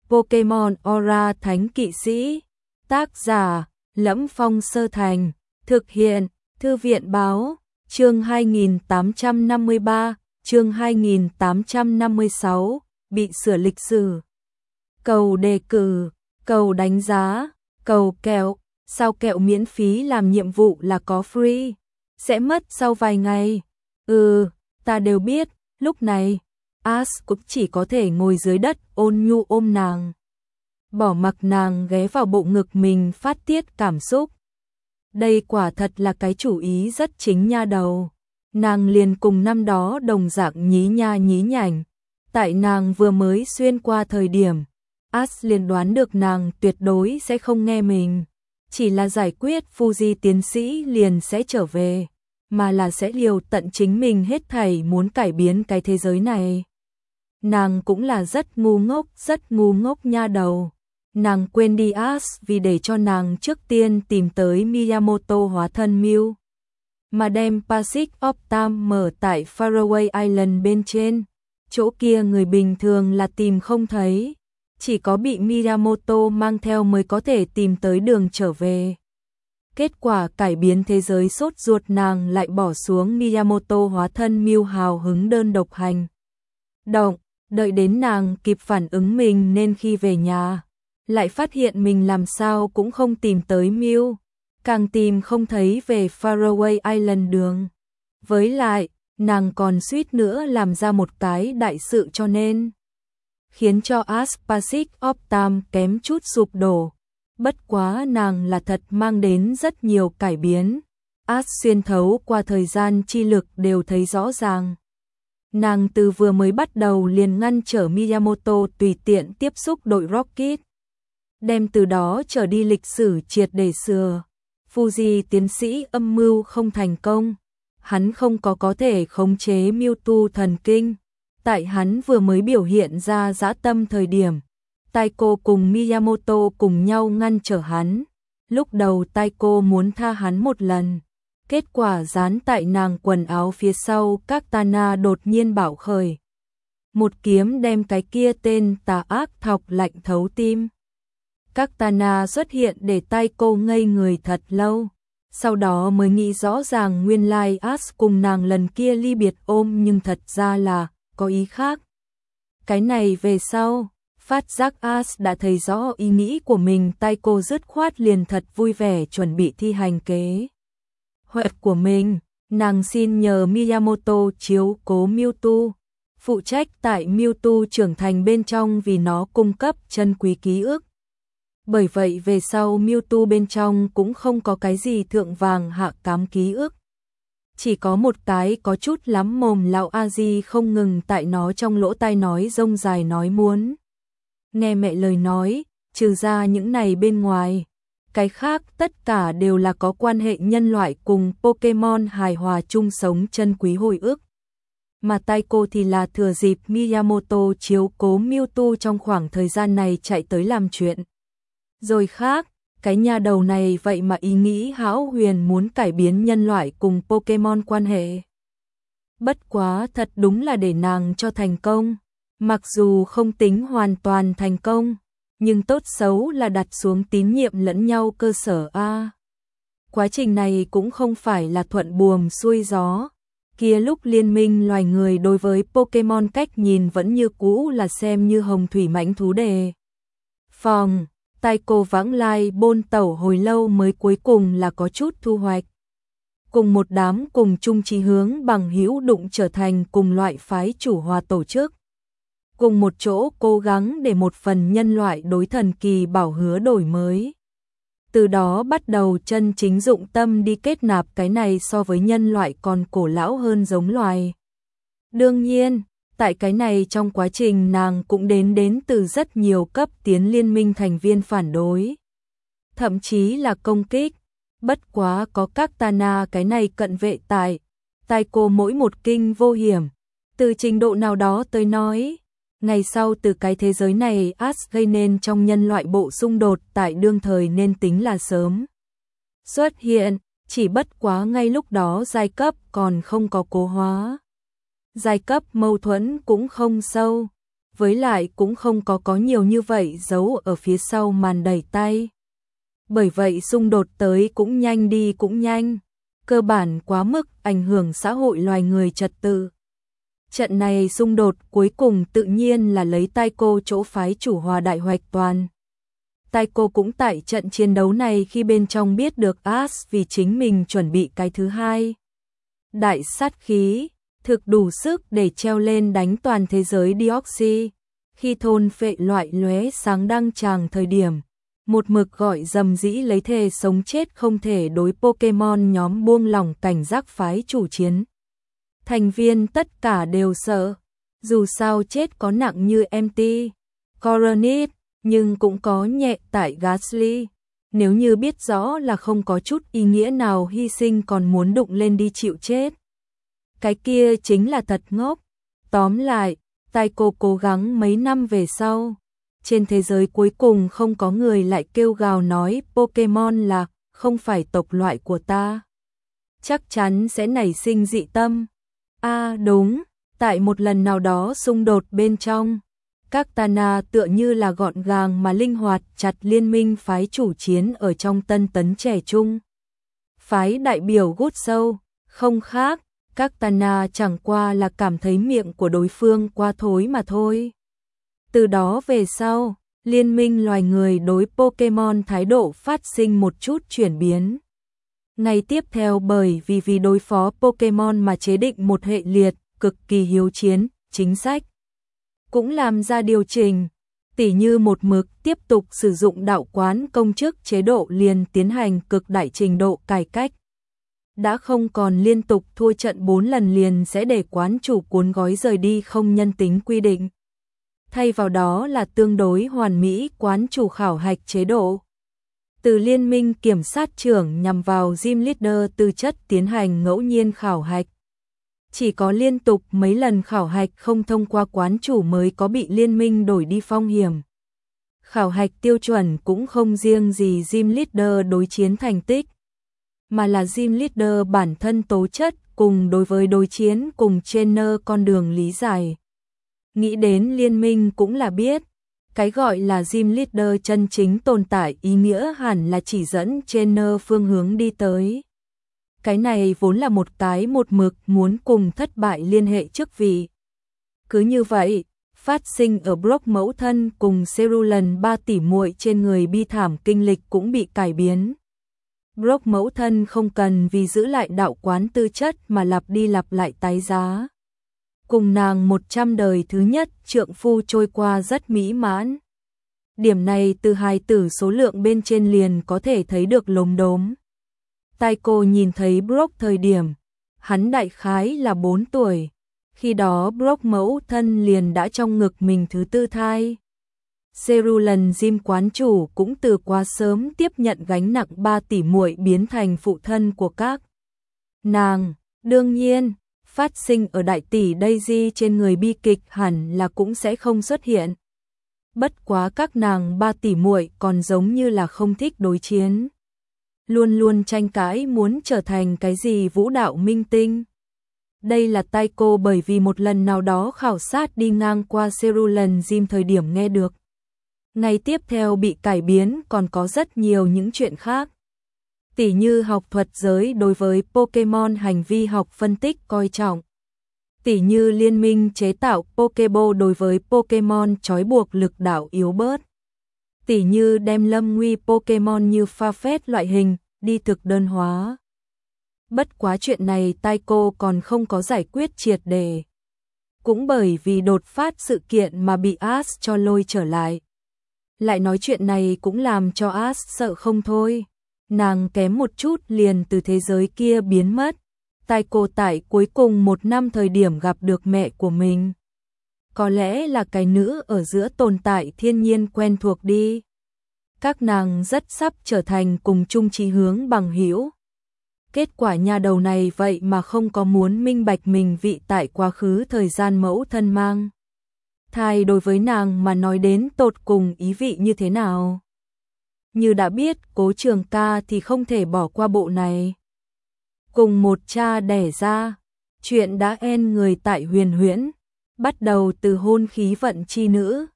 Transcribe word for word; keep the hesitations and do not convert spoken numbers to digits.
Pokemon Aura Thánh Kỵ Sĩ. Tác giả: Lẫm Phong Sơ Thành. Thực hiện: Thư viện báo. Chương hai nghìn tám trăm năm mươi ba, chương hai nghìn tám trăm năm mươi sáu, bị sửa lịch sử. Cầu đề cử, cầu đánh giá, cầu kẹo. Sao kẹo miễn phí làm nhiệm vụ là có free? Sẽ mất sau vài ngày. Ừ, ta đều biết. Lúc này, Ash cũng chỉ có thể ngồi dưới đất ôn nhu ôm nàng. Bỏ mặc nàng ghé vào bộ ngực mình phát tiết cảm xúc. Đây quả thật là cái chủ ý rất chính nha đầu. Nàng liền cùng năm đó đồng dạng nhí nha nhí nhảnh. Tại nàng vừa mới xuyên qua thời điểm, Ash liền đoán được nàng tuyệt đối sẽ không nghe mình. Chỉ là giải quyết Fuji tiến sĩ liền sẽ trở về, mà là sẽ liều tận chính mình hết thảy muốn cải biến cái thế giới này. Nàng cũng là rất ngu ngốc, rất ngu ngốc nha đầu. Nàng quên đi Ash vì để cho nàng trước tiên tìm tới Miyamoto hóa thân Mew, mà đem Passage of Time mở tại Faraway Island bên trên. Chỗ kia người bình thường là tìm không thấy, chỉ có bị Miyamoto mang theo mới có thể tìm tới đường trở về. Kết quả cải biến thế giới sốt ruột nàng lại bỏ xuống Miyamoto hóa thân Mew hào hứng đơn độc hành động, đợi đến nàng kịp phản ứng mình nên khi về nhà, lại phát hiện mình làm sao cũng không tìm tới Mew, càng tìm không thấy về Faraway Island đường. Với lại, nàng còn suýt nữa làm ra một cái đại sự cho nên khiến cho Ash Passage of Time kém chút sụp đổ. Bất quá nàng là thật mang đến rất nhiều cải biến. Ash xuyên thấu qua thời gian chi lực đều thấy rõ ràng. Nàng từ vừa mới bắt đầu liền ngăn trở Miyamoto tùy tiện tiếp xúc đội Rocket, đem từ đó trở đi lịch sử triệt để sửa. Fuji tiến sĩ âm mưu không thành công, hắn không có có thể khống chế Mewtwo thần kinh. Tại hắn vừa mới biểu hiện ra dã tâm thời điểm, Taiko cùng Miyamoto cùng nhau ngăn trở hắn. Lúc đầu Taiko muốn tha hắn một lần, kết quả dán tại nàng quần áo phía sau Katana đột nhiên bạo khởi. Một kiếm đem cái kia tên tà ác thọc lạnh thấu tim. Katana xuất hiện để Taiko ngây người thật lâu, sau đó mới nghĩ rõ ràng nguyên lai Ash cùng nàng lần kia ly biệt ôm nhưng thật ra là có ý khác. Cái này về sau, phát giác Ash đã thấy rõ ý nghĩ của mình, Taiko dứt khoát liền thật vui vẻ chuẩn bị thi hành kế hoạch của mình. Nàng xin nhờ Miyamoto chiếu cố Mewtwo, phụ trách tại Mewtwo trưởng thành bên trong vì nó cung cấp chân quý ký ức. Bởi vậy về sau Mewtwo bên trong cũng không có cái gì thượng vàng hạ cám ký ức. Chỉ có một cái có chút lắm mồm lão A-di không ngừng tại nó trong lỗ tai nói rông dài nói muốn nghe mẹ lời nói, trừ ra những này bên ngoài. Cái khác tất cả đều là có quan hệ nhân loại cùng Pokemon hài hòa chung sống chân quý hồi ức. Mà Taiko thì là thừa dịp Miyamoto chiếu cố Mewtwo trong khoảng thời gian này chạy tới làm chuyện. Rồi khác, cái nhà đầu này vậy mà ý nghĩ hão huyền muốn cải biến nhân loại cùng Pokemon quan hệ. Bất quá thật đúng là để nàng cho thành công. Mặc dù không tính hoàn toàn thành công, nhưng tốt xấu là đặt xuống tín nhiệm lẫn nhau cơ sở A. Quá trình này cũng không phải là thuận buồm xuôi gió. Kia lúc liên minh loài người đối với Pokemon cách nhìn vẫn như cũ là xem như hồng thủy mãnh thú đề phòng. Taiko vãng lai bôn tẩu hồi lâu mới cuối cùng là có chút thu hoạch. Cùng một đám cùng chung chí hướng bằng hữu đụng trở thành cùng loại phái chủ hòa tổ chức. Cùng một chỗ cố gắng để một phần nhân loại đối thần kỳ bảo hứa đổi mới. Từ đó bắt đầu chân chính dụng tâm đi kết nạp cái này so với nhân loại còn cổ lão hơn giống loài. Đương nhiên, tại cái này trong quá trình nàng cũng đến đến từ rất nhiều cấp tiến liên minh thành viên phản đối. Thậm chí là công kích. Bất quá có Katana cái này cận vệ tại, Taiko mỗi một kinh vô hiểm. Từ trình độ nào đó tới nói, ngày sau từ cái thế giới này Ash gây nên trong nhân loại bộ xung đột tại đương thời nên tính là sớm xuất hiện, chỉ bất quá ngay lúc đó giai cấp còn không có cố hóa. Giai cấp mâu thuẫn cũng không sâu, với lại cũng không có có nhiều như vậy giấu ở phía sau màn đẩy tay. Bởi vậy xung đột tới cũng nhanh đi cũng nhanh, cơ bản quá mức ảnh hưởng xã hội loài người trật tự. Trận này xung đột cuối cùng tự nhiên là lấy Taiko chỗ phái chủ hòa đại hoạch toàn. Taiko cũng tại trận chiến đấu này khi bên trong biết được Ash vì chính mình chuẩn bị cái thứ hai. Đại sát khí, thực đủ sức để treo lên đánh toàn thế giới Deoxy. Khi thôn phệ loại lóe sáng đăng tràng thời điểm, một mực gọi dầm dĩ lấy thề sống chết không thể đối Pokemon nhóm buông lỏng cảnh giác phái chủ chiến. Thành viên tất cả đều sợ, dù sao chết có nặng như em tê, Coronet, nhưng cũng có nhẹ tại Ghastly. Nếu như biết rõ là không có chút ý nghĩa nào hy sinh còn muốn đụng lên đi chịu chết, cái kia chính là thật ngốc. Tóm lại, Taiko cố gắng mấy năm về sau, trên thế giới cuối cùng không có người lại kêu gào nói Pokemon là không phải tộc loại của ta, chắc chắn sẽ nảy sinh dị tâm. À đúng, tại một lần nào đó xung đột bên trong, các Tana tựa như là gọn gàng mà linh hoạt chặt liên minh phái chủ chiến ở trong tân tấn trẻ trung. Phái đại biểu gút sâu, không khác, các Tana chẳng qua là cảm thấy miệng của đối phương quá thối mà thôi. Từ đó về sau, liên minh loài người đối Pokemon thái độ phát sinh một chút chuyển biến. Ngày tiếp theo bởi vì vì đối phó Pokemon mà chế định một hệ liệt, cực kỳ hiếu chiến, chính sách. Cũng làm ra điều chỉnh, tỉ như một mực tiếp tục sử dụng đạo quán công chức chế độ liền tiến hành cực đại trình độ cải cách. Đã không còn liên tục thua trận bốn lần liền sẽ để quán chủ cuốn gói rời đi không nhân tính quy định. Thay vào đó là tương đối hoàn mỹ quán chủ khảo hạch chế độ. Từ liên minh kiểm sát trưởng nhằm vào gym leader tư chất tiến hành ngẫu nhiên khảo hạch. Chỉ có liên tục mấy lần khảo hạch không thông qua quán chủ mới có bị liên minh đổi đi phong hiểm. Khảo hạch tiêu chuẩn cũng không riêng gì gym leader đối chiến thành tích, mà là gym leader bản thân tố chất cùng đối với đối chiến cùng trainer con đường lý giải. Nghĩ đến liên minh cũng là biết, cái gọi là gym leader chân chính tồn tại ý nghĩa hẳn là chỉ dẫn trainer phương hướng đi tới. Cái này vốn là một cái một mực muốn cùng thất bại liên hệ chức vị. Cứ như vậy, phát sinh ở Brock mẫu thân cùng Cerulean ba tỷ muội trên người bi thảm kinh lịch cũng bị cải biến. Brock mẫu thân không cần vì giữ lại đạo quán tư chất mà lặp đi lặp lại tái giá. Cùng nàng một trăm đời thứ nhất trượng phu trôi qua rất mỹ mãn. Điểm này từ hài tử số lượng bên trên liền có thể thấy được lốm đốm. Taiko nhìn thấy Brock thời điểm, hắn đại khái là bốn tuổi. Khi đó Brock mẫu thân liền đã trong ngực mình thứ tư thai. Cerulean gym quán chủ cũng từ quá sớm tiếp nhận gánh nặng ba tỷ muội biến thành phụ thân của các nàng. Đương nhiên, phát sinh ở đại tỷ Daisy trên người bi kịch hẳn là cũng sẽ không xuất hiện. Bất quá các nàng ba tỷ muội còn giống như là không thích đối chiến. Luôn luôn tranh cãi muốn trở thành cái gì vũ đạo minh tinh. Đây là Taiko bởi vì một lần nào đó khảo sát đi ngang qua Cerulean gym thời điểm nghe được. Ngày tiếp theo bị cải biến còn có rất nhiều những chuyện khác. Tỉ như học thuật giới đối với Pokemon hành vi học phân tích coi trọng. Tỉ như liên minh chế tạo Pokeball đối với Pokemon trói buộc lực đạo yếu bớt. Tỉ như đem lâm nguy Pokemon như Farfetch loại hình, đi thực đơn hóa. Bất quá chuyện này Taiko còn không có giải quyết triệt đề. Cũng bởi vì đột phát sự kiện mà bị Ash cho lôi trở lại. Lại nói chuyện này cũng làm cho Ash sợ không thôi. Nàng kém một chút liền từ thế giới kia biến mất. Taiko tại cuối cùng một năm thời điểm gặp được mẹ của mình. Có lẽ là cái nữ ở giữa tồn tại thiên nhiên quen thuộc đi. Các nàng rất sắp trở thành cùng chung chí hướng bằng hữu. Kết quả nhà đầu này vậy mà không có muốn minh bạch mình vị tại quá khứ thời gian mẫu thân mang thai đối với nàng mà nói đến tột cùng ý vị như thế nào. Như đã biết Cố Trường Ca thì không thể bỏ qua bộ này. Cùng một cha đẻ ra, chuyện đã en người tại huyền huyễn, bắt đầu từ hôn khí vận chi nữ.